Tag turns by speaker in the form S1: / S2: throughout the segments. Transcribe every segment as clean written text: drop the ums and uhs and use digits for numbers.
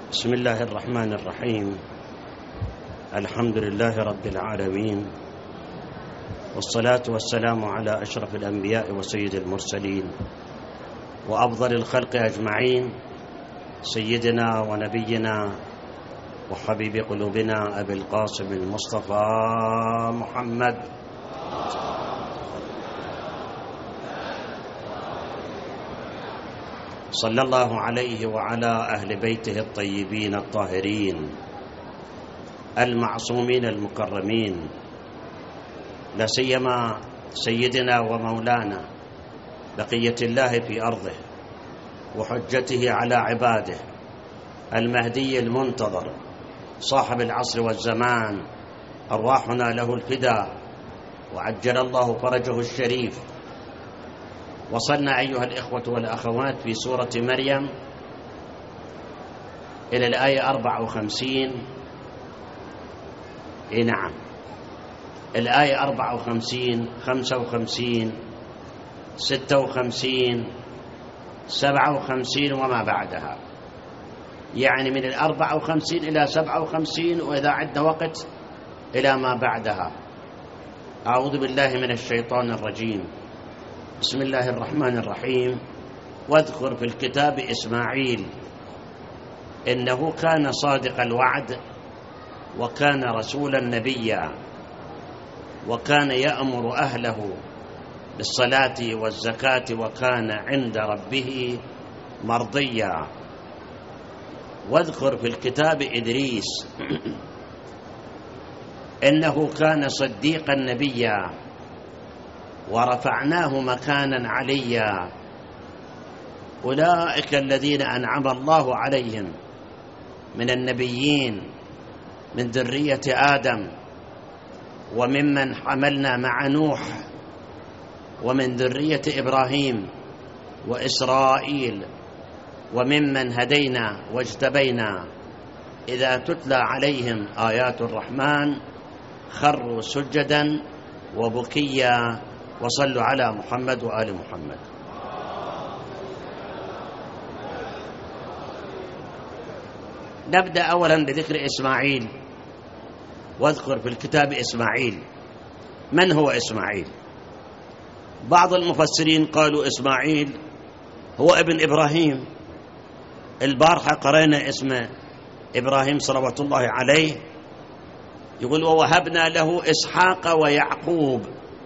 S1: بسم الله الرحمن الرحيم. الحمد لله رب العالمين، والصلاة والسلام على أشرف الأنبياء وسيد المرسلين وأفضل الخلق أجمعين، سيدنا ونبينا وحبيب قلوبنا أبي القاسم المصطفى محمد صلى الله عليه وعلى أهل بيته الطيبين الطاهرين المعصومين المكرمين، لا سيما سيدنا ومولانا بقية الله في أرضه وحجته على عباده المهدي المنتظر صاحب العصر والزمان، أرواحنا له الفداء وعجل الله فرجه الشريف. وصلنا أيها الإخوة والأخوات في سورة مريم إلى الآية 54. نعم، الآية 54 55 56 57 وما بعدها، يعني من 54 إلى 57، وإذا عد وقت إلى ما بعدها. أعوذ بالله من الشيطان الرجيم. بسم الله الرحمن الرحيم. واذكر في الكتاب إسماعيل إنه كان صادق الوعد وكان رسولا نبيا وكان يأمر أهله بالصلاة والزكاة وكان عند ربه مرضيا. واذكر في الكتاب إدريس إنه كان صديقا نبيا ورفعناه مكانا عليا. أولئك الذين أنعم الله عليهم من النبيين من ذرية آدم وممن حملنا مع نوح ومن ذرية إبراهيم وإسرائيل وممن هدينا واجتبينا. إذا تتلى عليهم آيات الرحمن خروا سجدا وبكيا. وصلوا على محمد وآل محمد. نبدأ أولا بذكر إسماعيل. واذكر في الكتاب إسماعيل. من هو إسماعيل؟ بعض المفسرين قالوا إسماعيل هو ابن إبراهيم. البارحة قرأنا اسم إبراهيم صلوات الله عليه، يقول ووهبنا له إسحاق ويعقوب،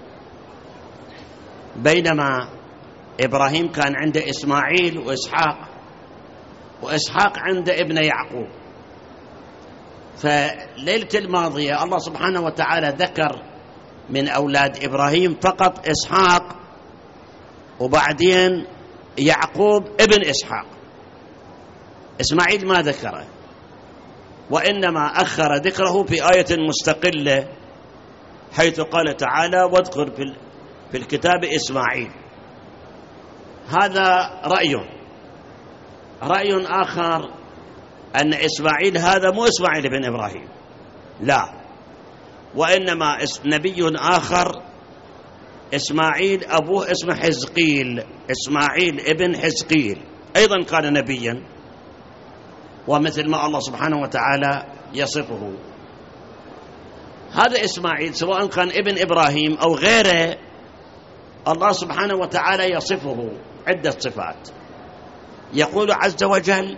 S1: بينما إبراهيم كان عنده إسماعيل وإسحاق عنده ابن يعقوب. فليلة الماضية الله سبحانه وتعالى ذكر من أولاد إبراهيم فقط إسحاق، وبعدين يعقوب ابن إسحاق. إسماعيل ما ذكره، وإنما أخر ذكره في آية مستقلة حيث قال تعالى واذكر في الكتاب إسماعيل. هذا رأي آخر أن إسماعيل هذا مو إسماعيل بن إبراهيم، لا، وإنما نبي آخر إسماعيل أبوه اسمه حزقيل. إسماعيل ابن حزقيل أيضا كان نبيا، ومثل ما الله سبحانه وتعالى يصفه. هذا إسماعيل سواء كان ابن إبراهيم أو غيره، الله سبحانه وتعالى يصفه عدة صفات. يقول عز وجل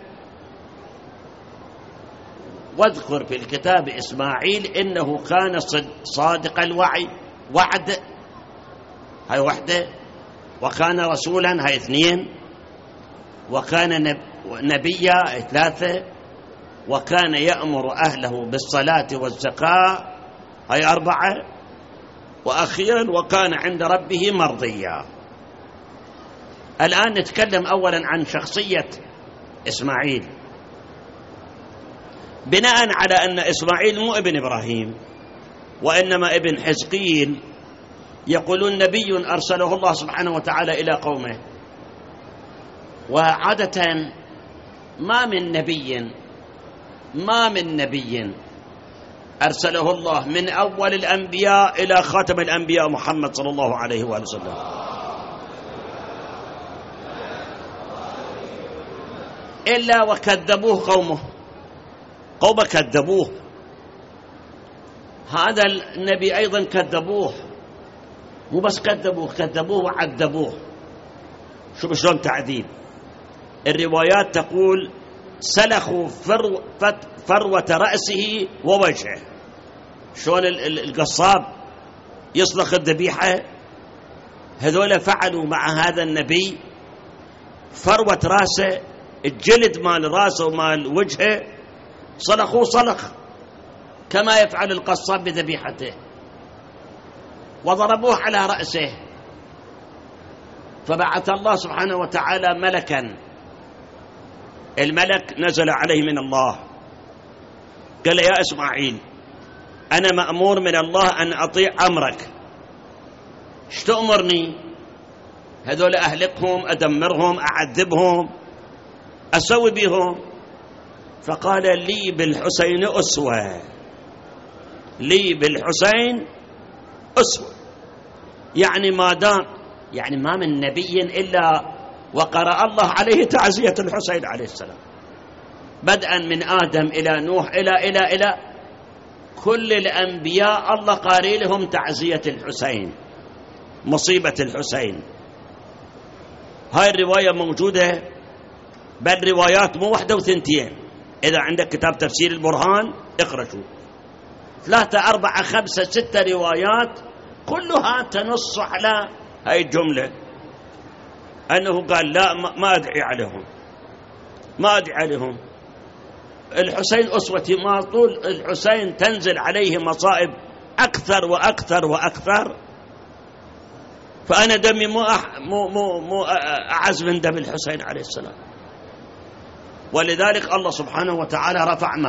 S1: واذكر في الكتاب إسماعيل إنه كان صادق وعد، هاي وحدة، وكان رسولا، هاي اثنين، وكان نبيا، هاي ثلاثة، وكان يأمر أهله بالصلاة والزكاة، هاي أربعة، وأخيرا وكان عند ربه مرضيا. الآن نتكلم أولا عن شخصية إسماعيل، بناء على أن إسماعيل مو ابن إبراهيم وإنما ابن حزقيل. يقولون نبي أرسله الله سبحانه وتعالى إلى قومه، وعادة ما من نبي أرسله الله من أول الأنبياء إلى خاتم الأنبياء محمد صلى الله عليه وآله وسلم إلا وكذبوه قومه قوم كذبوه، هذا النبي أيضا كذبوه، مو بس كذبوه وعذبوه. شوف شلون تعذيب. الروايات تقول سلخوا فروة رأسه ووجهه. شلون القصاب يسلخ الذبيحة، هذول فعلوا مع هذا النبي فروة رأسه، الجلد مال رأسه ومال وجهه صلخوه صلخ كما يفعل القصاب بذبيحته، وضربوه على رأسه. فبعث الله سبحانه وتعالى ملكا، الملك نزل عليه من الله قال يا إسماعيل أنا مأمور من الله أن أطيع أمرك، ايش تأمرني؟ هذول أهلكهم، أدمرهم، أعذبهم، أسوي بهم؟ فقال لي بالحسين أسوة، لي بالحسين أسوة. يعني ما دام، يعني ما من نبي إلا وقرأ الله عليه تعزية الحسين عليه السلام، بدءا من آدم إلى نوح إلى كل الأنبياء الله قاري لهم تعزية الحسين، مصيبة الحسين. هاي الرواية موجودة، بل روايات مو واحدة وثنتين. إذا عندك كتاب تفسير البرهان اقرأ شو 3 4 5 6 روايات كلها تنص على هاي الجملة، أنه قال لا ما أدعي عليهم، ما أدعي عليهم، الحسين أسوتي، ما طول الحسين تنزل عليه مصائب أكثر وأكثر وأكثر، فأنا دمي مو أعز من دم الحسين عليه السلام. ولذلك الله سبحانه وتعالى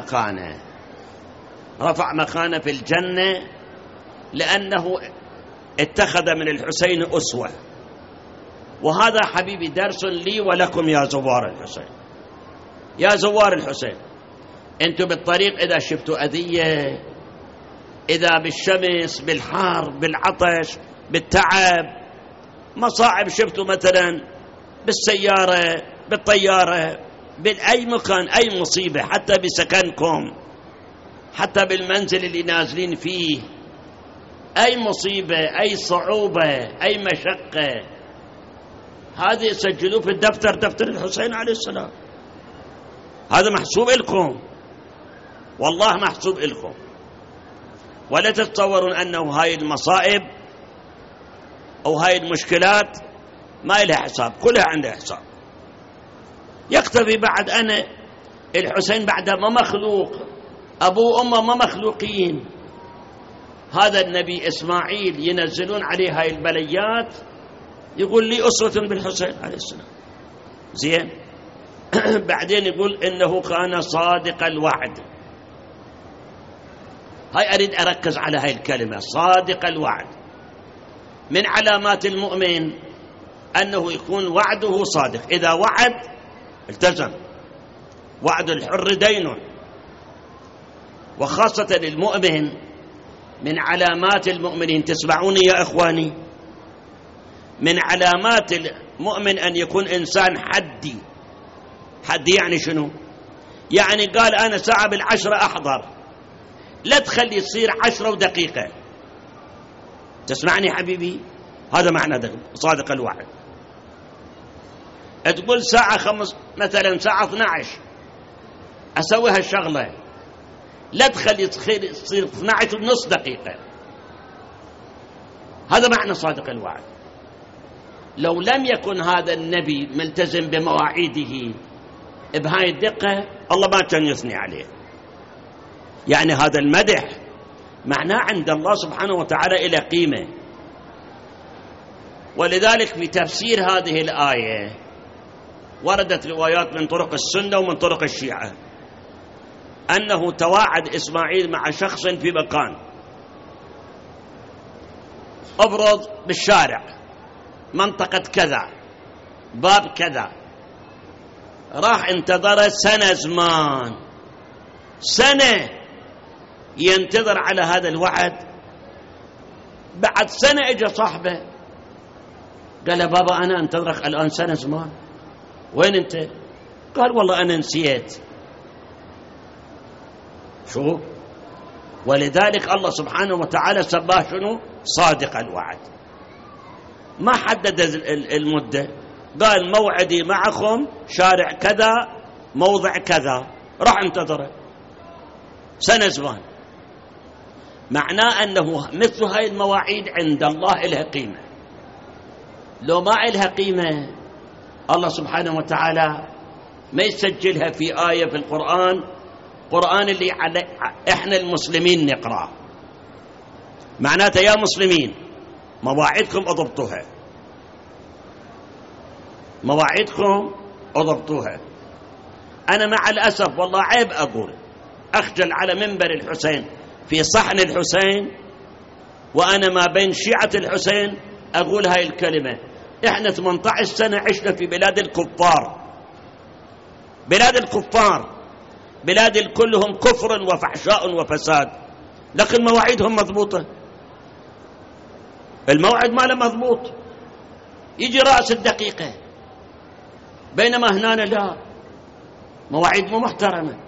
S1: رفع مكانه في الجنة، لأنه اتخذ من الحسين أسوة. وهذا حبيبي درس لي ولكم يا زوار الحسين، يا زوار الحسين. أنتم بالطريق إذا شفتوا أذية، إذا بالشمس، بالحار، بالعطش، بالتعب، مصاعب شفتوا مثلا بالسيارة، بالطيارة، بأي مكان، أي مصيبة، حتى بسكنكم، حتى بالمنزل اللي نازلين فيه، أي مصيبة، أي صعوبة، أي مشقة، هذه سجلوه في الدفتر، دفتر الحسين عليه السلام. هذا محسوب لكم، والله محسوب لكم. ولا تتصورون أنه هاي المصائب أو هاي المشكلات ما لها حساب، كلها عندها حساب. يكتفي بعد أنا الحسين بعد ما مخلوق، أبوه وأمه ما مخلوقين، هذا النبي إسماعيل ينزلون عليه هاي البليات، يقول لي أسوة بالحسين عليه السلام. زين. بعدين يقول إنه كان صادق الوعد. هاي أريد أركز على هاي الكلمة، صادق الوعد. من علامات المؤمن أنه يكون وعده صادق، إذا وعد التزم، وعد الحر دين. وخاصة المؤمن، من علامات المؤمنين، تسمعوني يا إخواني، من علامات المؤمن أن يكون إنسان حدي. حدي يعني شنو؟ يعني قال أنا ساعة 10 أحضر، لا تخلي يصير 10 ودقيقة. تسمعني حبيبي؟ هذا معنى صادق الوعد. تقول ساعة 5 مثلا، ساعة 12 أسوي هالشغلة، لا تخلي تصير 12 ونص دقيقة. هذا معنى صادق الوعد. لو لم يكن هذا النبي ملتزم بمواعيده بهاي الدقة، الله ما كان يثني عليه. يعني هذا المدح معناه عند الله سبحانه وتعالى إلى قيمة. ولذلك في تفسير هذه الآية وردت روايات من طرق السنة ومن طرق الشيعة أنه تواعد إسماعيل مع شخص في مكان، أبرز بالشارع، منطقة كذا، باب كذا، راح انتظر سنة زمان، سنة ينتظر على هذا الوعد. بعد سنة اجى صاحبه قال له بابا أنا انتظرك الآن سنة زمان، وين أنت؟ قال والله أنا نسيت. شو؟ ولذلك الله سبحانه وتعالى سماه شنو؟ صادق الوعد. ما حدد المدة، قال موعدي معكم شارع كذا موضع كذا، راح انتظره سنة زمان. معناه أنه مثل هاي المواعيد عند الله إلها قيمة. لو ما إلها قيمة الله سبحانه وتعالى ما يسجلها في آية في القرآن اللي إحنا المسلمين نقرأ. معناته يا مسلمين مواعيدكم أضبطوها، مواعيدكم أضبطوها. أنا مع الأسف والله عيب أقول، أخجل على منبر الحسين في صحن الحسين وأنا ما بين شيعة الحسين أقول هاي الكلمة. إحنا 18 سنة عشنا في بلاد الكفار، بلاد الكفار، بلاد كلهم كفر وفحشاء وفساد، لكن مواعيدهم مضبوطة. الموعد ماله مضبوط، يجي رأس الدقيقة، بينما هنا لا، مواعيد مو محترمة.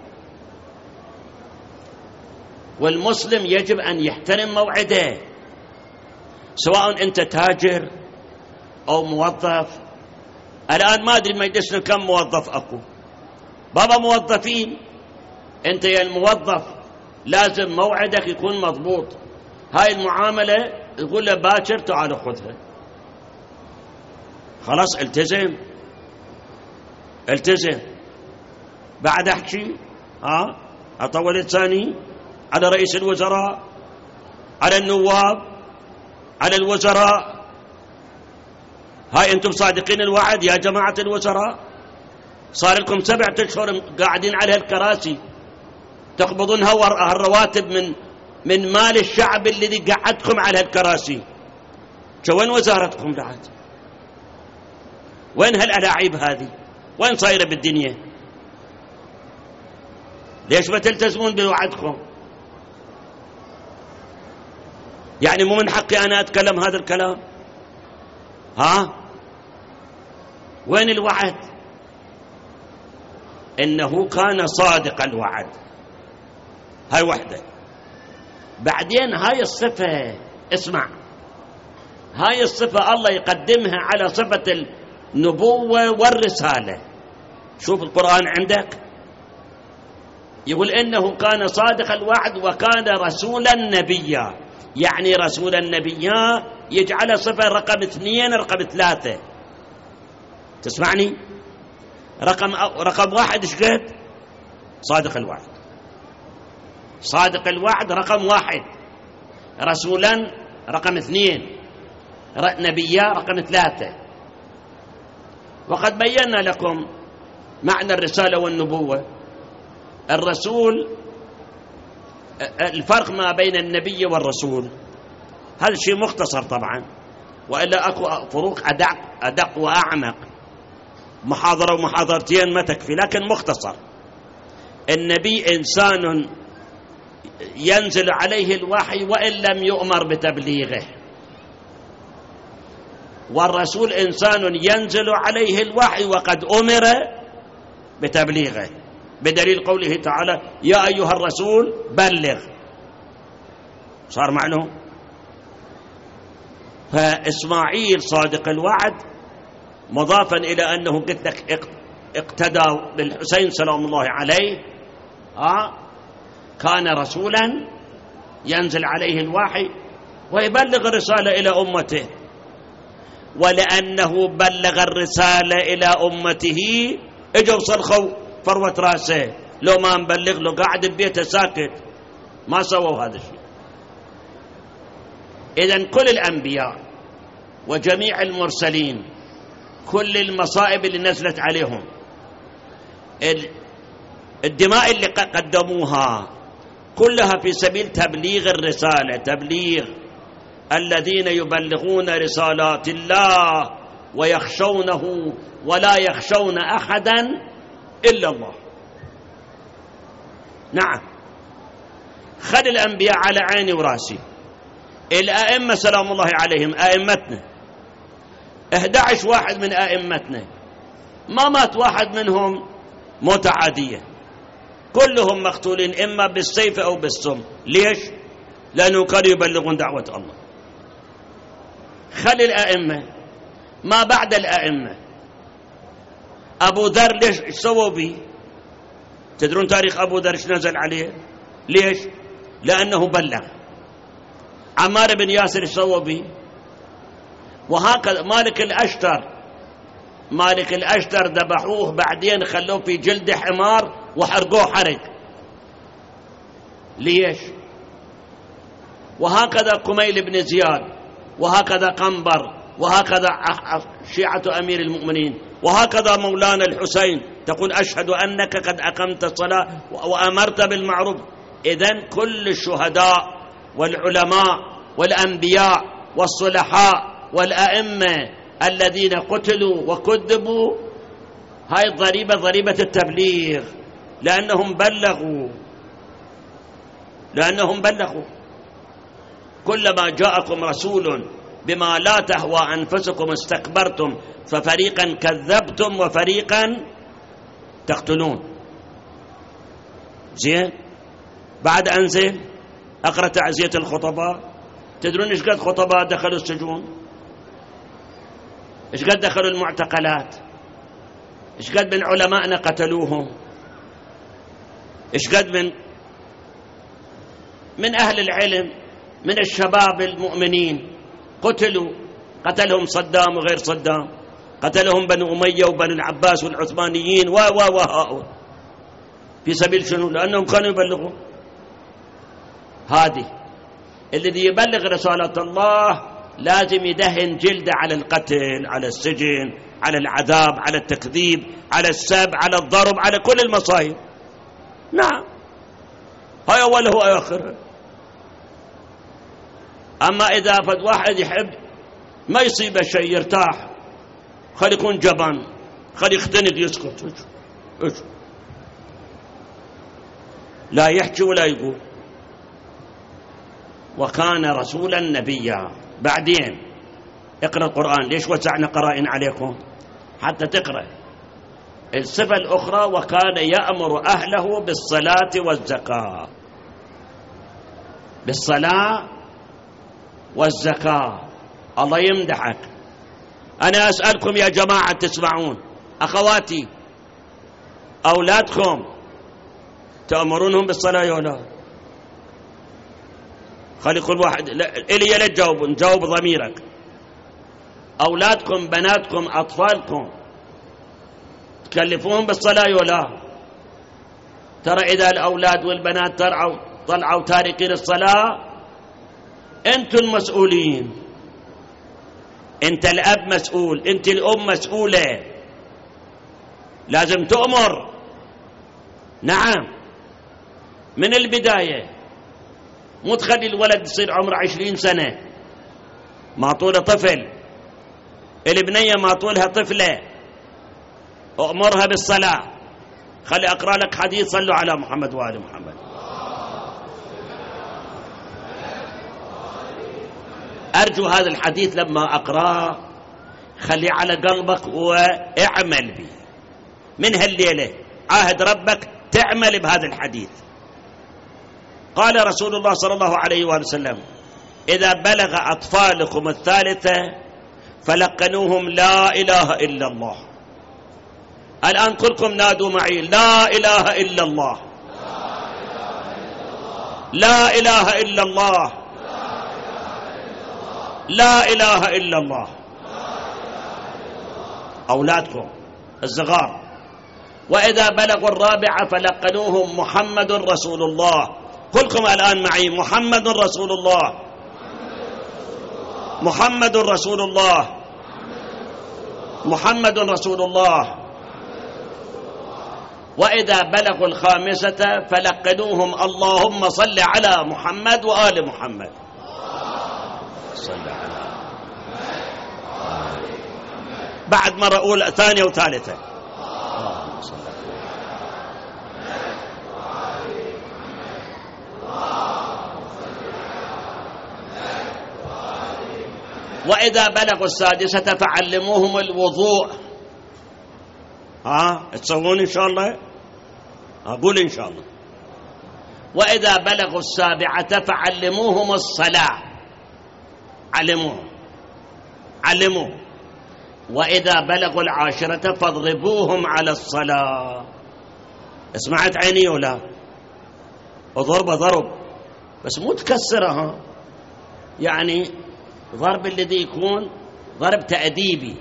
S1: والمسلم يجب أن يحترم موعده، سواء أنت تاجر أو موظف. الآن ما أدري ما يدشنا كم موظف أكو، بابا موظفين. أنت يا الموظف لازم موعدك يكون مضبوط. هاي المعاملة يقول له باكر تعال خذها، خلاص التزم التزم. بعد أحكي أطول لساني على رئيس الوزراء، على النواب، على الوزراء. هاي أنتم صادقين الوعد يا جماعة الوزراء؟ صار لكم 7 أشهر قاعدين على الكراسي تقبضونها الرواتب من مال الشعب الذي قعدكم على الكراسي. وين وزارتكم بعد؟ وين هالألاعيب هذه؟ وين صايرة بالدنيا؟ ليش ما تلتزمون بوعدكم؟ يعني مو من حقي أنا أتكلم هذا الكلام؟ وين الوعد؟ إنه كان صادق الوعد. هاي وحدة. بعدين هاي الصفة، اسمع، هاي الصفة الله يقدمها على صفة النبوة والرسالة. شوف القرآن عندك يقول إنه كان صادق الوعد وكان رسولا نبيا. يعني رسولا نبيا يجعل صفة رقم 2 رقم 3. تسمعني؟ رقم 1 ايش قد؟ صادق الوعد. صادق الوعد رقم 1، رسولا رقم 2، نبيا رقم 3. وقد بينا لكم معنى الرسالة والنبوة. الرسول، الفرق ما بين النبي والرسول هذا شيء مختصر طبعا، وإلا أكو فروق أدق وأعمق، محاضرة ومحاضرتين ما تكفي، لكن مختصر. النبي إنسان ينزل عليه الوحي وإن لم يؤمر بتبليغه، والرسول إنسان ينزل عليه الوحي وقد أمر بتبليغه، بدليل قوله تعالى يا أيها الرسول بلغ. صار معلوم. فإسماعيل صادق الوعد مضافا إلى أنه قلت لك اقتدى بالحسين سلام الله عليه، كان رسولا ينزل عليه الوحي ويبلغ الرسالة إلى أمته. ولأنه بلغ الرسالة إلى أمته اجوا صرخوا فروة راسه، لو ما نبلغ له قاعد ببيته ساكت، ما سووا هذا الشيء. إذن كل الأنبياء وجميع المرسلين كل المصائب اللي نزلت عليهم، الدماء اللي قدموها كلها في سبيل تبليغ الرسالة، تبليغ الذين يبلغون رسالات الله ويخشونه ولا يخشون أحدا إلا الله. نعم، خذ الأنبياء على عيني وراسي. الأئمة سلام الله عليهم أئمتنا 11 واحد من أئمتنا ما مات واحد منهم موتة عادية، كلهم مقتولين إما بالسيف أو بالسم. ليش؟ لأنه كانوا يبلغون دعوة الله. خلي الأئمة، ما بعد الأئمة أبو ذر ليش سووا به؟ تدرون تاريخ أبو ذر ايش نزل عليه؟ ليش؟ لأنه بلغ. عمار بن ياسر ايش سووا به؟ وهكذا مالك الأشتر ذبحوه، بعدين خلوه في جلد حمار وحرقوه حرق. ليش؟ وهكذا قميل بن زياد، وهكذا قنبر، وهكذا شيعة أمير المؤمنين، وهكذا مولانا الحسين تقول أشهد أنك قد أقمت الصلاة وأمرت بالمعروف. إذن كل الشهداء والعلماء والأنبياء والصلحاء والأئمة الذين قتلوا وكذبوا، هاي الضريبة ضريبة التبليغ، لأنهم بلغوا. كلما جاءكم رسول بما لا تهوى أنفسكم استكبرتم ففريقا كذبتم وفريقا تقتلون. زين، بعد أنزل أقرأ تعزية الخطباء. تدرون إيش قد خطباء دخلوا السجون؟ إيش قد دخلوا المعتقلات؟ إيش قد من علماءنا قتلوهم؟ إيش قد من أهل العلم، من الشباب المؤمنين قتلهم صدام وغير صدام، قتلهم بنو أمية وبنو العباس والعثمانيين وهؤلاء في سبيل شنو؟ لأنهم كانوا يبلغون. هذه الذي يبلغ رسالة الله لازم يدهن جلده على القتل، على السجن، على العذاب، على التكذيب، على السب، على الضرب، على كل المصايب. نعم، هاي أوله وآخره. أما إذا فد واحد يحب ما يصيبه شيء يرتاح، خلي يكون جبان، خلي يختنق يسكت، لا يحكي ولا يقول. وكان رسولا نبيا. بعدين اقرأ القرآن. ليش وزعنا قرائن عليكم؟ حتى تقرأ. الصفة الأخرى وكان يأمر أهله بالصلاة والزكاة. بالصلاة والزكاة. الله يمدحك. أنا أسألكم يا جماعة تسمعون، أخواتي، أولادكم تأمرونهم بالصلاة ولا؟ خلي كل واحد إلي لا تجاوب، نجاوب ضميرك. أولادكم، بناتكم، أطفالكم تكلفوهم بالصلاة ولا؟ ترى إذا الأولاد والبنات طلعوا تاركين الصلاة، أنتم المسؤولين. أنت الأب مسؤول، أنت الأم مسؤولة، لازم تؤمر. نعم، من البداية، مو تخلي الولد يصير عمره 20 سنة ما طوله طفل، البنية ما طولها طفلة، أؤمرها بالصلاة. خلي أقرأ لك حديث، صلوا على محمد وآل محمد. أرجو هذا الحديث لما أقرأ خلي على قلبك واعمل به من هالليلة. عاهد ربك تعمل بهذا الحديث. قال رسول الله صلى الله عليه وآله وسلم: إذا بلغ أطفالكم الثالثة فلقنوهم لا إله إلا الله. الآن كلكم نادوا معي: لا إله إلا الله، لا إله إلا الله، لا إله إلا الله. أولادكم الصغار. وإذا بلغوا الرابعة فلقنوهم محمد رسول الله. كلكم الآن معي: محمد رسول الله، محمد رسول الله، محمد رسول الله. وإذا بلغوا الخامسة فلقنوهم: اللهم صل على محمد وآل محمد. صل على بعد مرة أولى ثانية وثالثة. وإذا بلغوا السادسة فعلموهم الوضوء. تسوون إن شاء الله. أقول إن شاء الله. وإذا بلغوا السابعة فعلموهم الصلاة، علموهم. وإذا بلغوا العاشرة فاضربوهم على الصلاة. سمعت عيني ولا؟ ضرب بس مو تكسرها، يعني ضرب الذي يكون ضرب تأديبي.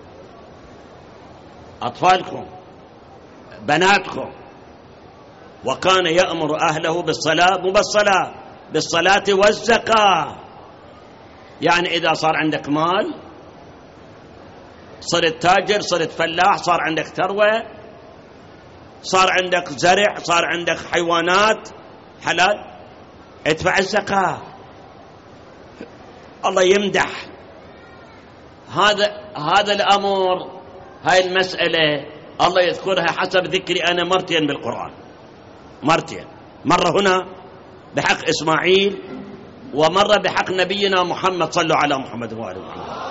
S1: أطفالكم بناتكم. وكان يأمر أهله بالصلاة، مو بالصلاة والزكاة. يعني إذا صار عندك مال، صرت تاجر، صرت فلاح، صار عندك ثروة، صار عندك زرع، صار عندك حيوانات حلال، ادفع الزكاة. الله يمدح هذا الأمر. هاي المسألة الله يذكرها حسب ذكري أنا مرتين بالقرآن، مرتين، مرة هنا بحق إسماعيل ومرة بحق نبينا محمد. صلوا على محمد وآله محمد.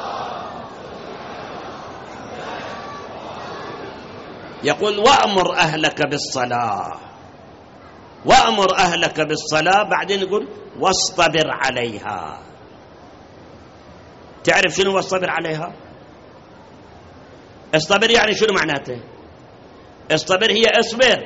S1: يقول وأمر أهلك بالصلاة، وأمر أهلك بالصلاة، بعدين يقول واصطبر عليها. تعرف شنو واصطبر عليها؟ اصطبر يعني شنو معناته؟ اصطبر هي اصبر،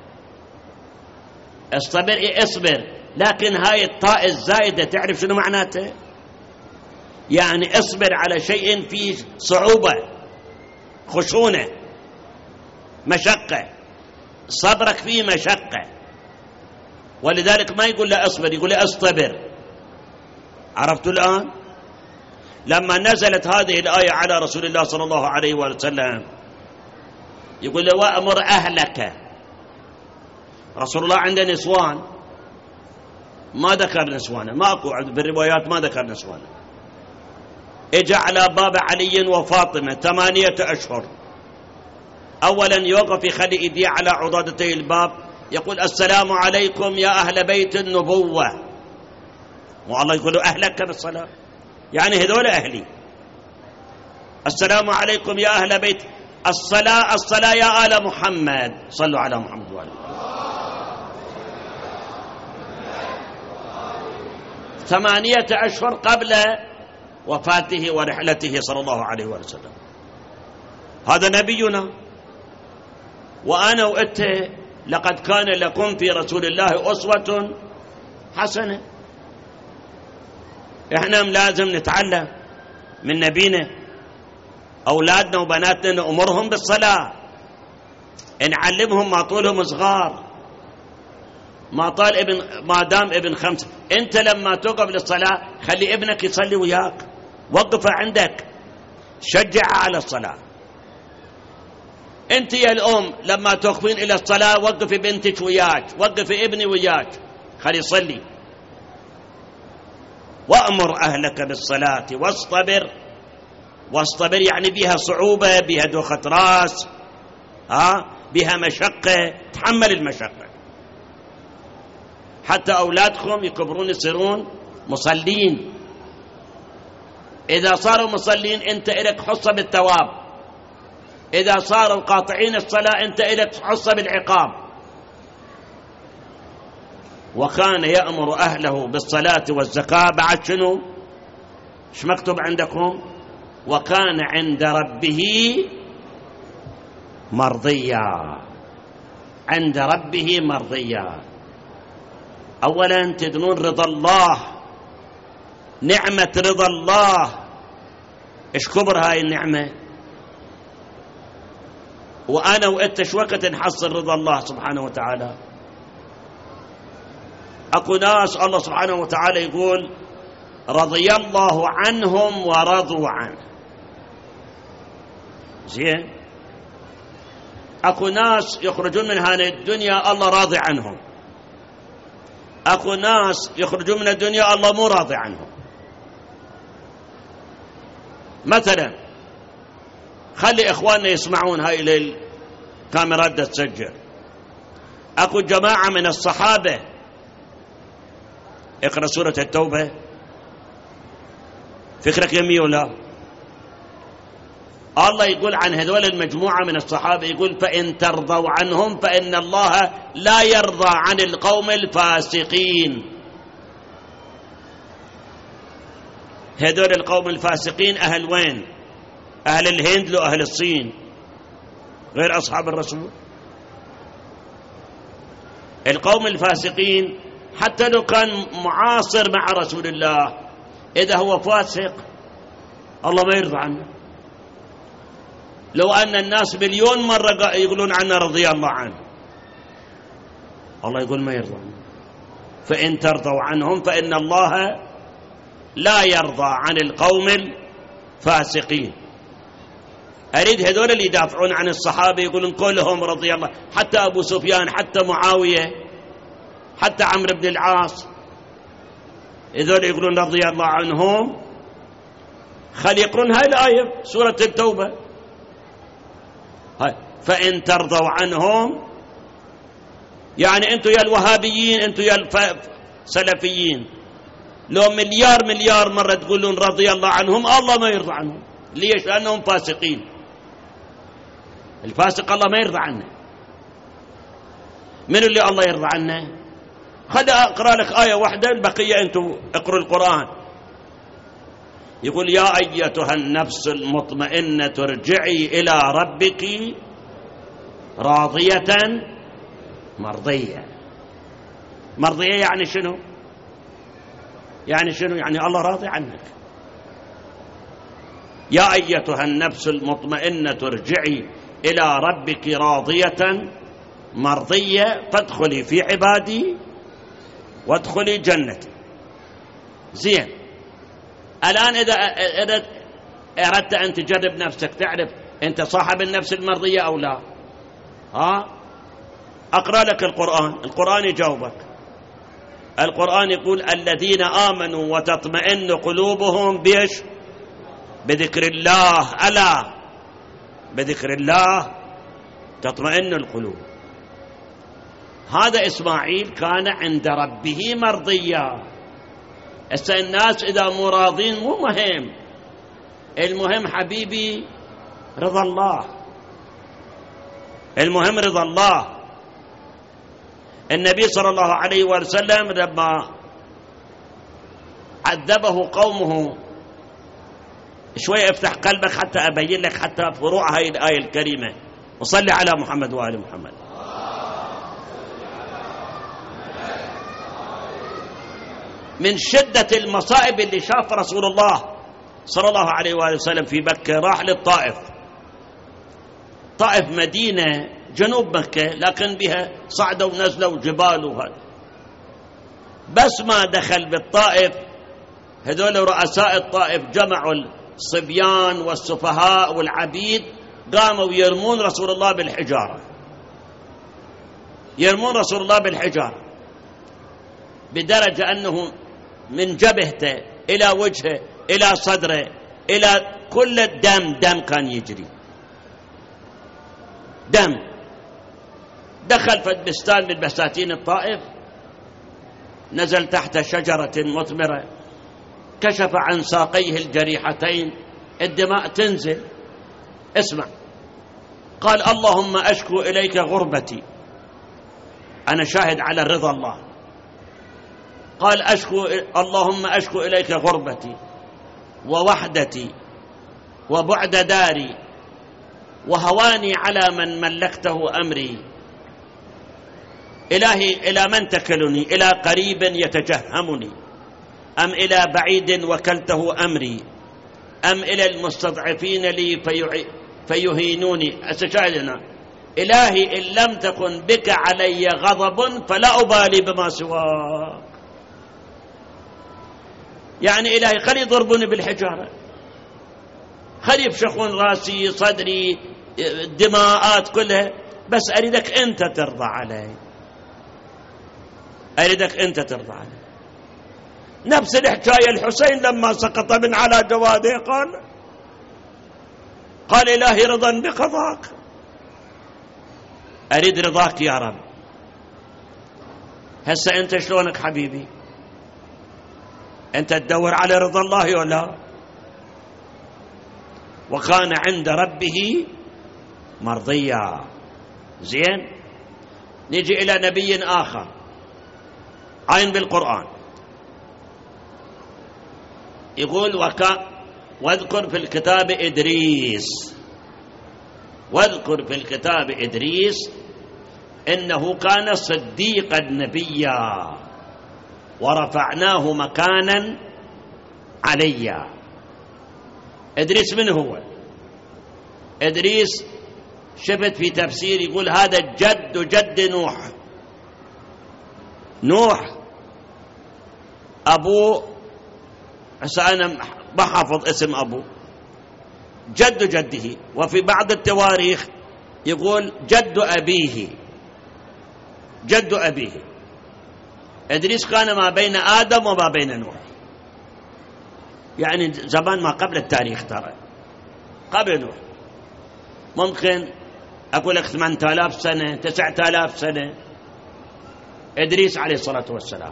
S1: اصطبر هي اصبر، لكن هاي الطاء الزائدة تعرف شنو معناته؟ يعني اصبر على شيء فيه صعوبة، خشونة، مشقة، صبرك فيه مشقة. ولذلك ما يقول له اصبر، يقول له اصطبر. عرفتوا الآن؟ لما نزلت هذه الآية على رسول الله صلى الله عليه وسلم يقول له وأمر أهلك. رسول الله عنده نسوان، ما ذكر نسوانه، ماكو بالروايات ما ذكر نسوانه. اجى على باب علي وفاطمة 8 أشهر. أولا يوقف يخلي إيديه على عضادتي الباب، يقول السلام عليكم يا أهل بيت النبوة. والله يقول أهلك بالصلاة، يعني هذول أهلي. السلام عليكم يا أهل بيت الصلاة يا آل محمد. صلوا على محمد وآله. 8 أشهر قبل وفاته ورحلته صلى الله عليه وسلم. هذا نبينا. وأنا وأنت لقد كان لكم في رسول الله أسوة حسنة. إحنا لازم نتعلم من نبينا. أولادنا وبناتنا نأمرهم بالصلاة، نعلمهم ما طولهم صغار، ما دام ابن 5. أنت لما توقف للصلاة خلي ابنك يصلي وياك، وقفه عندك، شجعه على الصلاة. أنت يا الأم لما توقفين إلى الصلاة وقفي بنتك وياك، وقفي ابني وياك، خلي يصلي. وأمر أهلك بالصلاة واصطبر يعني بها صعوبة، بها دوخة راس، بها مشقة، تحمل المشقة. حتى أولادكم يكبرون يصيرون مصلين. إذا صاروا مصلين أنت إلك حصة بالثواب، إذا صاروا قاطعين الصلاة أنت إلك حصة بالعقاب. وكان يأمر أهله بالصلاة والزكاة. بعد شنو؟ ايش مكتوب عندكم؟ وكان عند ربه مرضيا. عند ربه مرضيا. أولا تدنون رضا الله، نعمة رضا الله، ايش كبر هاي النعمة. وأنا وأنت ايش وقت نحصل رضا الله سبحانه وتعالى؟ أكو ناس الله سبحانه وتعالى يقول رضي الله عنهم ورضوا عنه. زين. أكو ناس يخرجون من هذه الدنيا الله راضي عنهم، أكو ناس يخرجون من الدنيا الله مو راضي عنهم. مثلا خلي إخواننا يسمعون، هاي الكاميرات تسجل. أكو جماعة من الصحابة، اقرأ سورة التوبة، فكرك يمي ولا الله يقول عن هذول المجموعة من الصحابة، يقول فإن ترضوا عنهم فإن الله لا يرضى عن القوم الفاسقين. هذول القوم الفاسقين أهل وين؟ أهل الهند لو أهل الصين، غير أصحاب الرسول. القوم الفاسقين حتى لو كان معاصر مع رسول الله، إذا هو فاسق الله ما يرضى عنه. لو أن الناس مليون مرة يقولون عنه رضي الله عنه، الله يقول ما يرضى عنه. فإن ترضوا عنهم فإن الله لا يرضى عن القوم الفاسقين. أريد هذول اللي يدافعون عن الصحابة يقولون كلهم رضي الله، حتى أبو سفيان، حتى معاوية، حتى عمرو بن العاص، هذول يقولون رضي الله عنهم. خلي يقرون هاي الآية سورة التوبة، هاي فإن ترضوا عنهم، يعني أنتم يا الوهابيين، أنتم يا السلفيين، لو مليار مرة تقولون رضي الله عنهم، الله ما يرضى عنهم. ليش؟ لأنهم فاسقين. الفاسق الله ما يرضى عنه. من اللي الله يرضى عنه؟ خذ أقرأ لك آية واحدة، البقية أنتم اقرأوا القرآن. يقول يا أيتها النفس المطمئنة ارجعي إلى ربك راضية مرضية. مرضية يعني شنو؟ يعني شنو؟ يعني الله راضي عنك. يا أيتها النفس المطمئنة ارجعي إلى ربك راضية مرضية فادخلي في عبادي وادخلي جنتي. زين، الآن إذا أردت أن تجرب نفسك تعرف أنت صاحب النفس المرضية أو لا. أقرأ لك القرآن يجاوبك. القرآن يقول الذين آمنوا وتطمئن قلوبهم بيش؟ بذكر الله. ألا بذكر الله تطمئن القلوب. هذا إسماعيل كان عند ربه مرضيا. الناس إذا مو راضين مو مهم، المهم حبيبي رضا الله، المهم رضا الله. النبي صلى الله عليه وسلم لما عذبه قومه، شوية افتح قلبك حتى أبين لك حتى فروع هاي الآية الكريمة، وصلي على محمد وآل محمد. من شدة المصائب اللي شاف رسول الله صلى الله عليه وآله وسلم في مكة، راح للطائف. طائف مدينة جنوب مكة لكن بها صعدة ونزلة وجبال وهذا. بس ما دخل بالطائف، هذول رؤساء الطائف جمعوا الصبيان والسفهاء والعبيد، قاموا يرمون رسول الله بالحجارة، يرمون رسول الله بالحجارة، بدرجة أنه من جبهته إلى وجهه إلى صدره إلى كل دم كان يجري، دم. دخل في بستان من بساتين الطائف، نزل تحت شجرة مثمرة، كشف عن ساقيه الجريحتين، الدماء تنزل. اسمع، قال اللهم أشكو إليك غربتي، أنا شاهد على رضا الله. قال اللهم أشكو إليك غربتي ووحدتي وبعد داري وهواني على من ملكته أمري. إلهي إلى من تكلني؟ إلى قريب يتجهمني أم إلى بعيد وكلته أمري أم إلى المستضعفين لي فيهينوني؟ أستشاهدنا إلهي إن لم تكن بك علي غضب فلا أبالي بما سواك. يعني إلهي خلي يضربوني بالحجارة، خلي يفشخون راسي صدري دماءات كلها، بس أريدك أنت ترضى علي، أريدك أنت ترضى علي. نفس الحكاية الحسين لما سقط من على جواده قال إلهي رضا بقضاك، أريد رضاك يا رب. هسه أنت شلونك حبيبي؟ أنت تدور على رضا الله ولا؟ وكان عند ربه مرضيا. زين، نجي إلى نبي آخر عين بالقرآن، يقول واذكر في الكتاب إدريس، واذكر في الكتاب إدريس إنه كان صديقا نبيا ورفعناه مكانا عليا. إدريس من هو؟ إدريس شفت في تفسير يقول هذا جد نوح. نوح أبوه، هسه أنا بحفظ اسم أبوه، جد جده، وفي بعض التواريخ يقول جد أبيه، جد أبيه. إدريس كان ما بين آدم وما بين نوح، يعني زمان ما قبل التاريخ، ترى قبل نوح. ممكن أقول لك 8000 سنة 9000 سنة. إدريس عليه الصلاة والسلام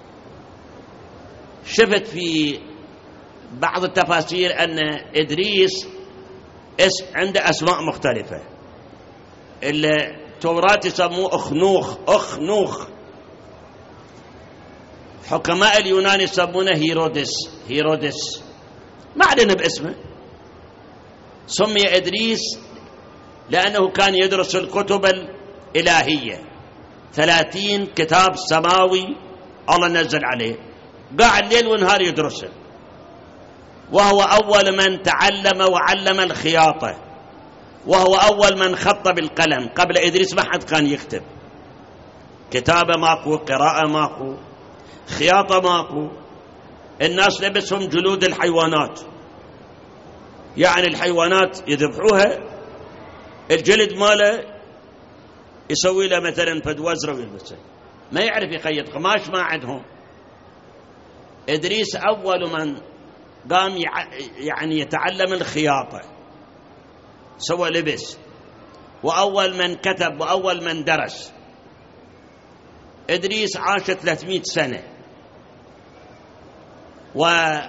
S1: شفت في بعض التفاسير أن إدريس عنده أسماء مختلفة. التوراة يسموه أخنوخ. حكماء اليونان يسمونه هيرودس، ما علينا باسمه. سمي إدريس لأنه كان يدرس الكتب الإلهية، 30 كتاب سماوي الله نزل عليه، قاعد ليل ونهار يدرسه. وهو أول من تعلم وعلم الخياطة، وهو أول من خط بالقلم. قبل إدريس ما حد كان يكتب، كتابة ماكو، قراءة ماكو، خياطة ماكو. الناس لبسهم جلود الحيوانات، يعني الحيوانات يذبحوها، الجلد ماله يسوي له مثلا فد وزره ويلبسه، ما يعرف يخيط قماش، ما عندهم. إدريس أول من قام يعني يتعلم الخياطة، سوى لبس، وأول من كتب وأول من درس. إدريس عاش 300 سنة. وفي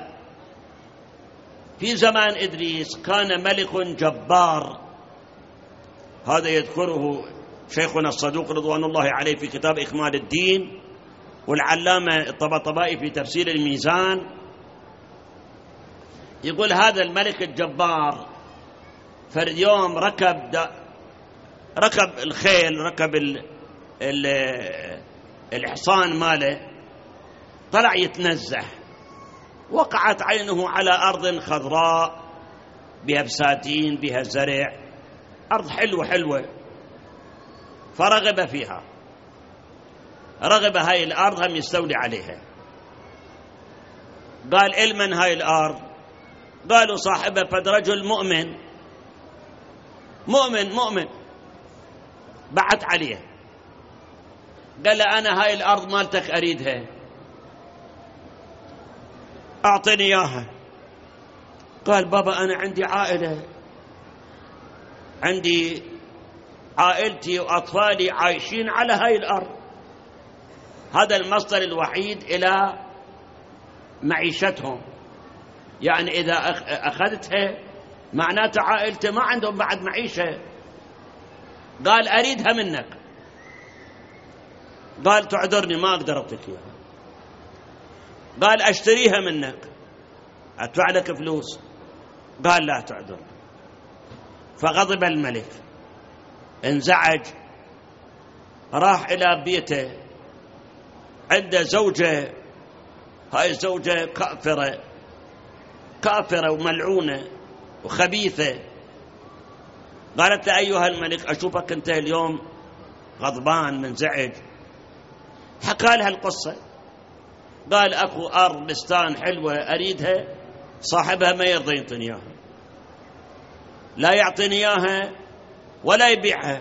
S1: زمان إدريس كان ملك جبار، هذا يذكره شيخنا الصدوق رضوان الله عليه في كتاب إكمال الدين، والعلامة الطباطبائي في تفسير الميزان. يقول هذا الملك الجبار فرد يوم ركب الخيل، ركب الحصان ماله، طلع يتنزه، وقعت عينه على أرض خضراء بها بساتين بها زرع، أرض حلوة، فرغب فيها، رغب هاي الأرض هم يستولي عليها. قال من هاي الأرض؟ قالوا صاحبه فد رجل مؤمن بعت عليه، قال له أنا هاي الأرض مالتك أريدها، أعطني إياها. قال بابا أنا عندي عائلتي وأطفالي عايشين على هاي الأرض، هذا المصدر الوحيد إلى معيشتهم، يعني إذا أخذتها معناته عائلتي ما عندهم بعد معيشة. قال أريدها منك. قال تعذرني ما أقدر أعطيك إياها. قال أشتريها منك، أدفع لك فلوس. قال لا تعذرني. فغضب الملك، انزعج، راح إلى بيته، عنده زوجة، هاي الزوجة كافرة وملعونة وخبيثة. قالت له أيها الملك أشوفك أنت اليوم غضبان منزعج. حكى لها القصة. قال أكو أرض بستان حلوة أريدها، صاحبها ما يرضى يعطيني إياها، لا يعطيني إياها ولا يبيعها.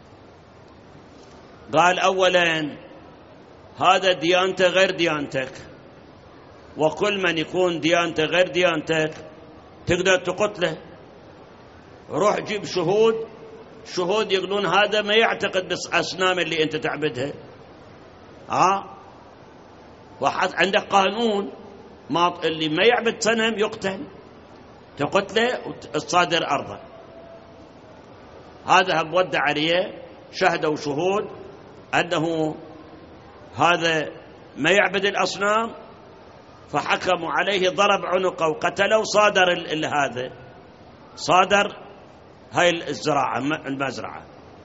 S1: قال أولا هذا ديانته غير ديانتك، وكل من يكون ديانته غير ديانتك تقدر تقتله. روح جيب شهود يقولون هذا ما يعتقد بالأصنام اللي أنت تعبدها. واحد عندك قانون، اللي ما يعبد صنم يقتل. تقتله وتصادر أرضه. هذا مودع عليه، شهدوا شهود أنه هذا ما يعبد الأصنام، فحكموا عليه ضرب عنقه وقتله، وصادر هذا صادر هاي الزراعة المزرعة.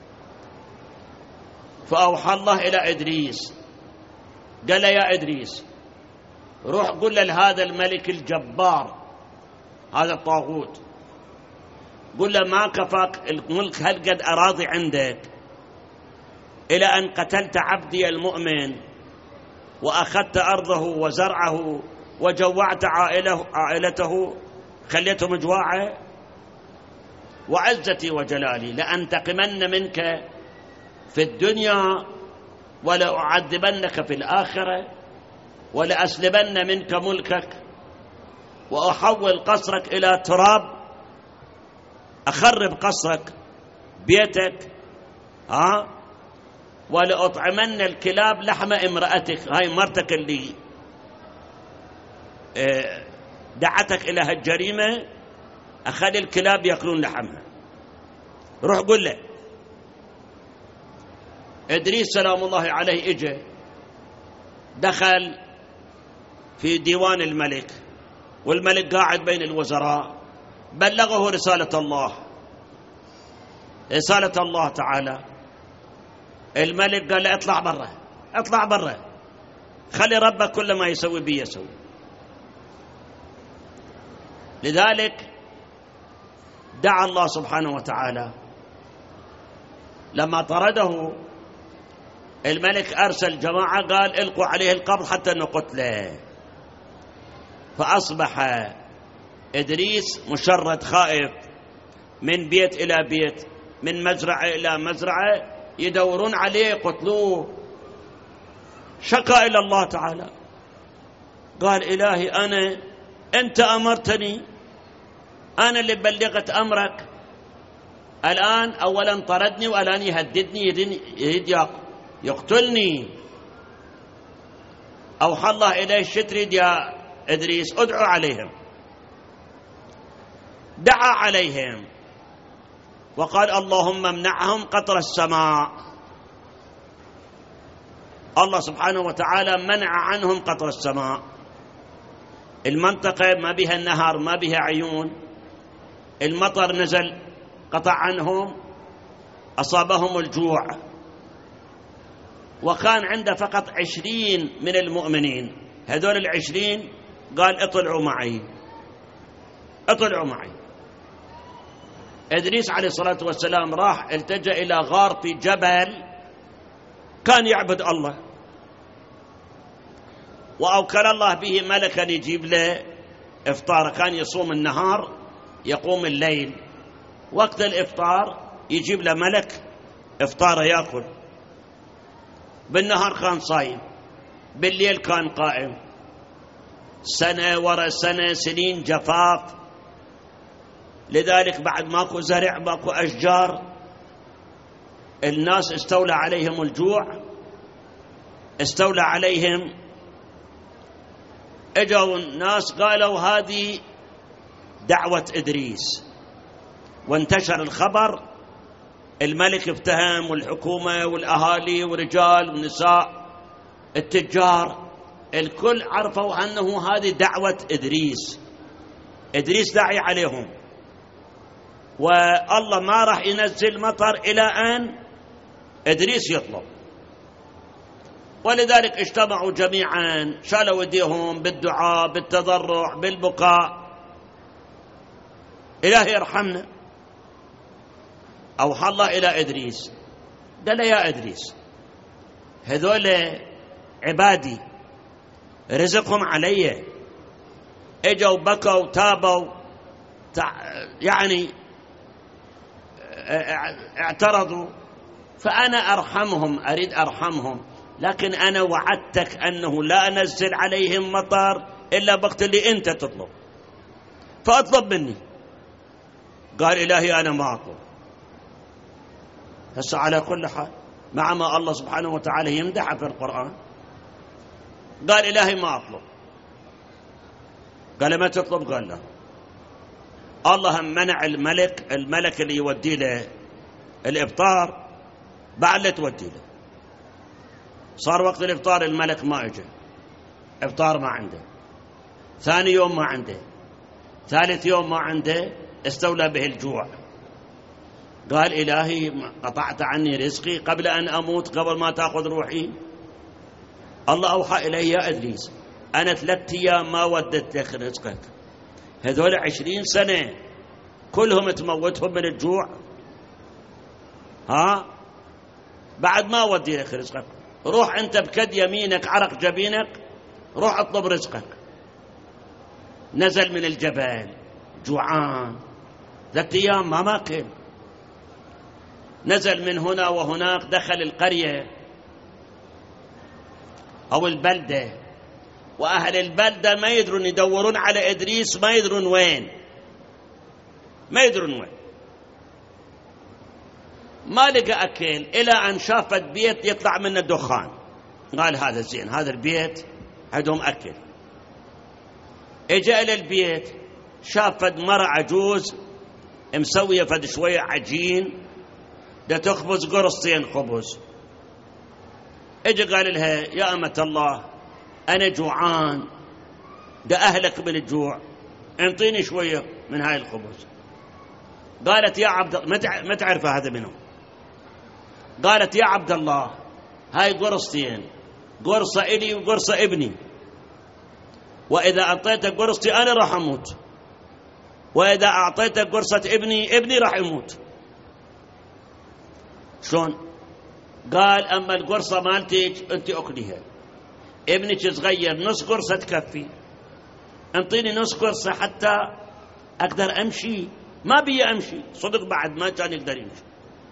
S1: فأوحى الله إلى إدريس قال له يا إدريس روح قل لهذا الملك الجبار هذا الطاغوت، قل له ما كفاك الملك هل قد أراضي عندك إلى أن قتلت عبدي المؤمن وأخذت أرضه وزرعه وجوعت عائلته خليتهم جواعة؟ وعزتي وجلالي لأنتقمن منك في الدنيا ولأعذبنك في الآخرة ولأسلبن منك ملكك وأحول قصرك إلى تراب، أخرب قصرك بيتك ولأطعمن الكلاب لحم امرأتك، هاي مرتك اللي دعتك إلى هالجريمة، أخذ الكلاب يأكلون لحمها. روح قل له. إدريس سلام الله عليه إجا دخل في ديوان الملك، والملك قاعد بين الوزراء، بلغه رسالة الله تعالى. الملك قال له اطلع برا، خلي ربك كل ما يسوي بي يسوي. لذلك دعا الله سبحانه وتعالى. لما طرده الملك أرسل جماعة قال القوا عليه القبض حتى نقتله، فأصبح إدريس مشرد خائف من بيت إلى بيت، من مزرعة إلى مزرعة، يدورون عليه يقتلوه. شكا إلى الله تعالى قال إلهي أنت أمرتني، أنا اللي بلغت أمرك، الآن أولا طردني والآن يهددني يريد يقتلني. أوحى الله إليه الشتريد يا إدريس ادعو عليهم. دعا عليهم وقال اللهم امنعهم قطر السماء. الله سبحانه وتعالى منع عنهم قطر السماء. المنطقة ما بها النهر، ما بها عيون، المطر نزل قطع عنهم، أصابهم الجوع. وكان عنده فقط 20 من المؤمنين، هذول 20 قال اطلعوا معي. إدريس عليه الصلاة والسلام راح التجأ إلى غار في جبل كان يعبد الله، وأوكل الله به ملكا يجيب له إفطار. كان يصوم النهار يقوم الليل، وقت الإفطار يجيب له ملك إفطاره يأكل. بالنهار كان صايم، بالليل كان قائم. سنة ورا سنة، سنين جفاف. لذلك بعد ماكو زرع ماكو أشجار، الناس استولى عليهم الجوع، استولى عليهم. اجوا الناس قالوا هذه دعوة إدريس، وانتشر الخبر. الملك افتهم، والحكومة والأهالي ورجال ونساء التجار الكل عرفوا أنه هذه دعوة إدريس داعي عليهم، والله ما راح ينزل مطر إلى أن إدريس يطلب. ولذلك اجتمعوا جميعا، شالوا ايديهم بالدعاء بالتضرع بالبكاء، إلهي ارحمنا. أوحى الله إلى إدريس قال يا إدريس هذول عبادي رزقهم علي، اجوا بكوا تابوا يعني اعترضوا، فأنا أريد أرحمهم، لكن أنا وعدتك أنه لا أنزل عليهم مطر إلا وقت اللي أنت تطلب، فأطلب مني. قال إلهي أنا ما أطلب. هسه على كل حال مع ما الله سبحانه وتعالى يمدح في القرآن، قال إلهي ما أطلب. قال ما تطلب؟ قال لا. الله منع الملك اللي يودي له الإفطار بعد لا تودي له. صار وقت الإفطار الملك ما اجى، إفطار ما عنده، ثاني يوم ما عنده، ثالث يوم ما عنده، استولى به الجوع. قال إلهي قطعت عني رزقي قبل أن أموت، قبل ما تأخذ روحي. الله أوحى إلي يا إدريس أنا 3 أيام ما ودت لك رزقك، هذول 20 سنة كلهم تموتهم من الجوع، بعد ما ودي لك رزقك. روح أنت بكد يمينك عرق جبينك، روح اطلب رزقك. نزل من الجبل جوعان 3 أيام ما ماكل، نزل من هنا وهناك، دخل القرية أو البلدة، وأهل البلدة ما يدرون، يدورون على إدريس ما يدرون وين، ما لقى أكل إلى أن شافت بيت يطلع منه دخان. قال هذا زين، هذا البيت عندهم أكل. اجى إلى البيت شاف فد مرة عجوز مسوية فد شوية عجين دا تخبز قرصتين خبز. اجى قال لها يا أمة الله أنا جوعان دا أهلك من الجوع، انطيني شوية من هاي الخبز. قالت يا عبد الله، ما تعرف هذا منه. قالت يا عبد الله هاي قرصتين، قرصة إلي وقرصة ابني، وإذا أعطيتك قرصتي أنا راح أموت، وإذا أعطيتك قرصة ابني راح يموت. شلون؟ قال أما القرصة مالتك أنت أكليها، ابنك صغير نص قرصة تكفي، انطيني نص قرصة حتى أقدر أمشي. ما بي أمشي، صدق بعد ما كان يقدر يمشي.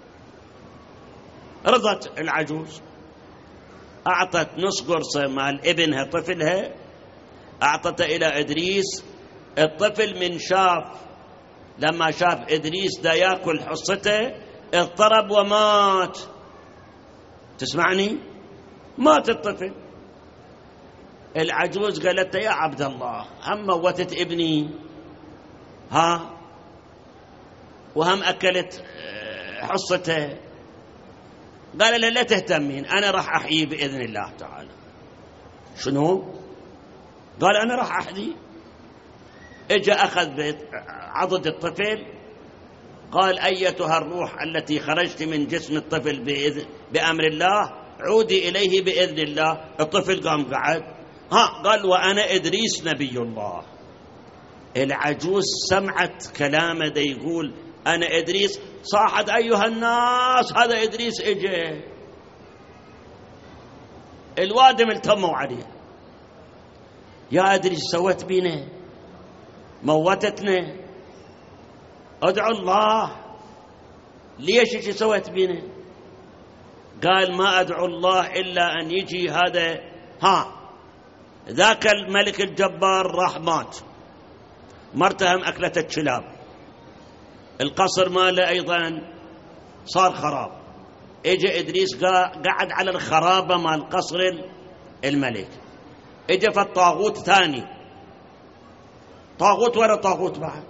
S1: رضت العجوز، أعطت نص قرصة مال ابنها طفلها، أعطته إلى إدريس. الطفل من لما شاف إدريس دا يأكل حصته اضطرب ومات. تسمعني؟ مات الطفل. العجوز قالت يا عبد الله هم موتت ابني وهم أكلت حصته. قال له لا تهتمين، أنا راح أحيي بإذن الله تعالى. شنو؟ قال أنا راح أحيي. اجى أخذ عضد الطفل، قال أيتها الروح التي خرجت من جسم الطفل بأمر الله عودي إليه بإذن الله. الطفل قام قعد، قال وأنا إدريس نبي الله. العجوز سمعت كلامه دا يقول أنا إدريس، صاحت أيها الناس هذا إدريس إجي. الوادم التموا عليه، يا إدريس سوت بينا، موتتنا، ادعو الله، ليش ايش سوت بينا؟ قال ما ادعو الله الا ان يجي هذا ذاك الملك الجبار راح مات، مرتهم اكلت الكلاب، القصر ماله ايضا صار خراب. اجى ادريس قعد على الخرابه مال قصر الملك. اجى فالطاغوت ثاني، طاغوت ولا طاغوت بعد.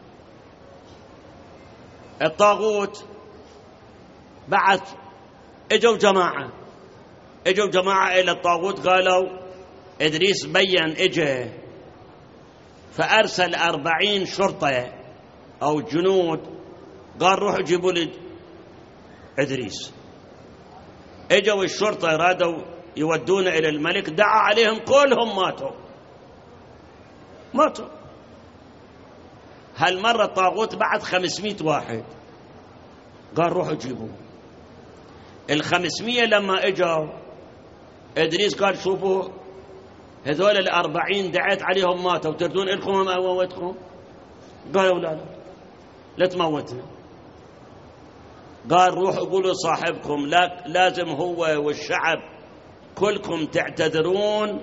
S1: الطاغوت بعث، اجوا جماعة إلى الطاغوت قالوا إدريس بين اجى، فأرسل 40 شرطة أو جنود، قال روحوا جيبوا لي إدريس. اجوا الشرطة رادوا يودون إلى الملك، دعا عليهم كلهم ماتوا. هالمرة الطاغوت بعد 500 واحد، قال روحوا جيبوا. 500 لما اجوا إدريس قال شوفوا هذول 40 دعيت عليهم ماتوا، تردون لكم ما موتكم؟ قالوا لا تموتنا. قال روحوا قولوا صاحبكم لازم هو والشعب كلكم تعتذرون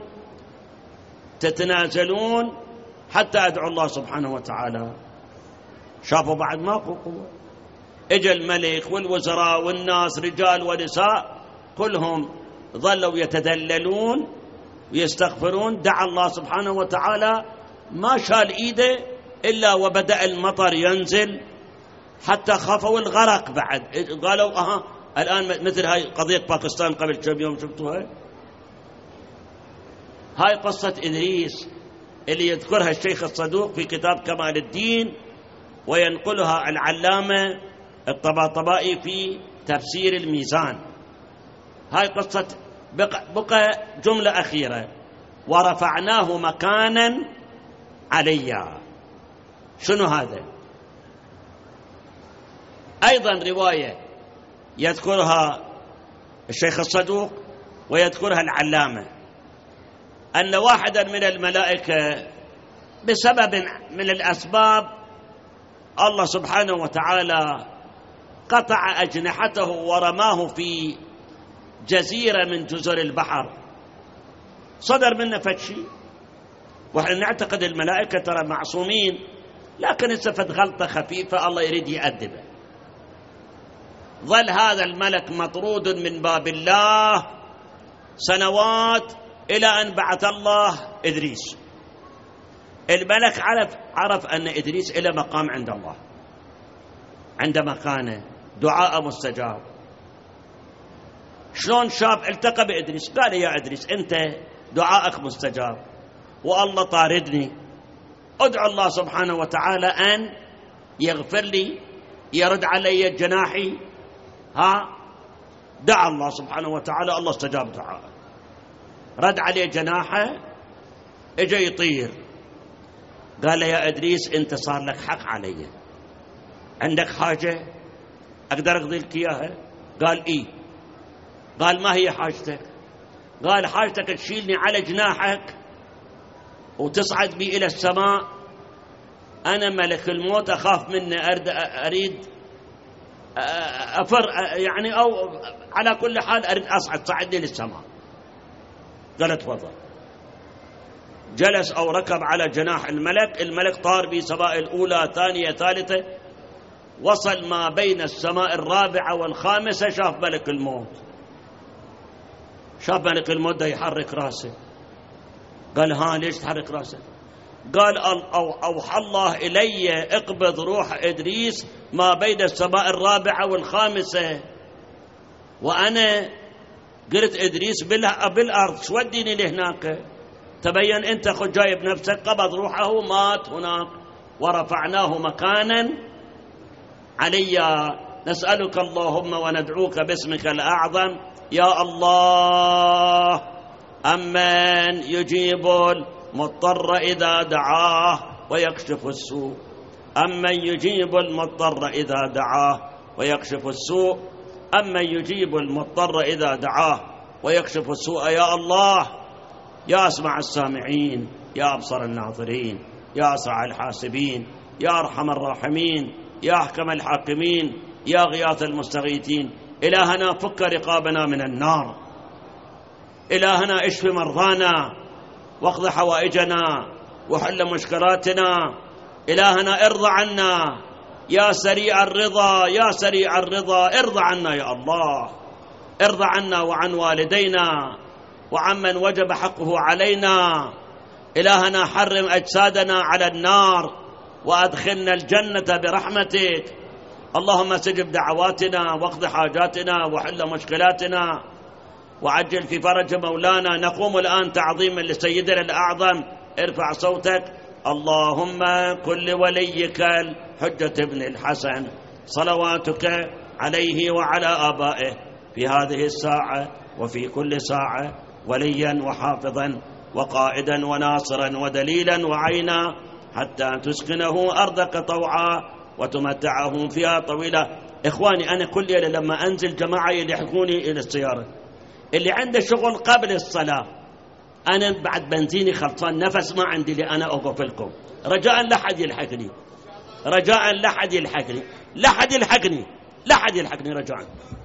S1: تتنازلون حتى أدعو الله سبحانه وتعالى. شافوا بعد ماكو قوة. اجى الملك والوزراء والناس رجال ونساء كلهم ظلوا يتذللون ويستغفرون. دعا الله سبحانه وتعالى، ما شال ايده إلا وبدأ المطر ينزل حتى خافوا الغرق بعد. قالوا الآن مثل هاي قضية باكستان قبل كم يوم شفتوها، هاي قصة إدريس اللي يذكرها الشيخ الصدوق في كتاب كمال الدين، وينقلها العلامة الطباطبائي في تفسير الميزان. هاي قصة بقى جملة أخيرة: ورفعناه مكانا عليا. شنو هذا؟ أيضا رواية يذكرها الشيخ الصدوق ويذكرها العلامة، أن واحدا من الملائكة بسبب من الأسباب الله سبحانه وتعالى قطع أجنحته ورماه في جزيرة من جزر البحر، صدر منه فتشي. وإحنا نعتقد الملائكة ترى معصومين، لكن استفد غلطة خفيفة الله يريد يأدبه. ظل هذا الملك مطرود من باب الله سنوات إلى أن بعث الله إدريس. الملك عرف أن إدريس إلى مقام عند الله، عند مكانه دعاء مستجاب. شلون شاف التقى بإدريس؟ قال: يا إدريس أنت دعائك مستجاب والله طاردني، أدعو الله سبحانه وتعالى أن يغفر لي، يرد علي جناحي. دعا الله سبحانه وتعالى، الله استجاب دعاءه، رد عليه جناحه، اجى يطير. قال: يا إدريس أنت صار لك حق علي، عندك حاجة أقدر أقضي لك إياها؟ قال: إيه. قال: ما هي حاجتك؟ قال: حاجتك تشيلني على جناحك وتصعد بي إلى السماء، أنا ملك الموت أخاف منه، أريد أفر يعني، أو على كل حال أريد أصعد، صعدني للسماء. قال: تفضل. جلس أو ركب على جناح الملك، الملك طار به سماء الأولى ثانية ثالثة، وصل ما بين السماء الرابعة والخامسة، شاف ملك الموت، شاف ملك الموت ده يحرك راسه. قال: ليش تحرك راسه؟ قال: أوحى الله إلي اقبض روح إدريس ما بين السماء الرابعة والخامسة، وأنا قلت إدريس بالأرض، شو وديني لهناك؟ تبين أنت خد جايب نفسك، قبض روحه، مات هناك، ورفعناه مكانا عليا. نسألك اللهم وندعوك باسمك الأعظم يا الله أمن يجيب المضطر إذا دعاه ويكشف السوء، أمن يجيب المضطر إذا دعاه ويكشف السوء، أمن يجيب المضطر إذا دعاه ويكشف السوء. يا الله، يا أسمع السامعين، يا أبصر الناظرين، يا أسرع الحاسبين، يا أرحم الراحمين، يا أحكم الحاكمين، يا غياث المستغيثين. إلهنا فك رقابنا من النار، إلهنا اشف مرضانا واقض حوائجنا وحل مشكلاتنا. إلهنا ارضى عنا يا سريع الرضا، يا سريع الرضا، ارضى عنا يا الله، ارضى عنا وعن والدينا وعمن وجب حقه علينا. إلهنا حرم أجسادنا على النار وأدخلنا الجنة برحمتك. اللهم استجب دعواتنا واقض حاجاتنا وحل مشكلاتنا وعجل في فرج مولانا. نقوم الآن تعظيما لسيدنا الأعظم. ارفع صوتك. اللهم كل وليك الحجة ابن الحسن صلواتك عليه وعلى آبائه في هذه الساعة وفي كل ساعة وليا وحافظا وقائدا وناصرا ودليلا وعينا، حتى تسكنه أرضك طوعا وتمتعهم فيها طويلة. إخواني، أنا كل ليلة لما أنزل جماعة يلحقوني إلى السيارة، اللي عنده شغل قبل الصلاة، أنا بعد بنزيني خلصان، نفس ما عندي اللي أنا أوقف لكم، رجاء لا حد يلحقني، رجاء لا حد يلحقني، لا حد يلحقني، لا حد يلحقني رجاء.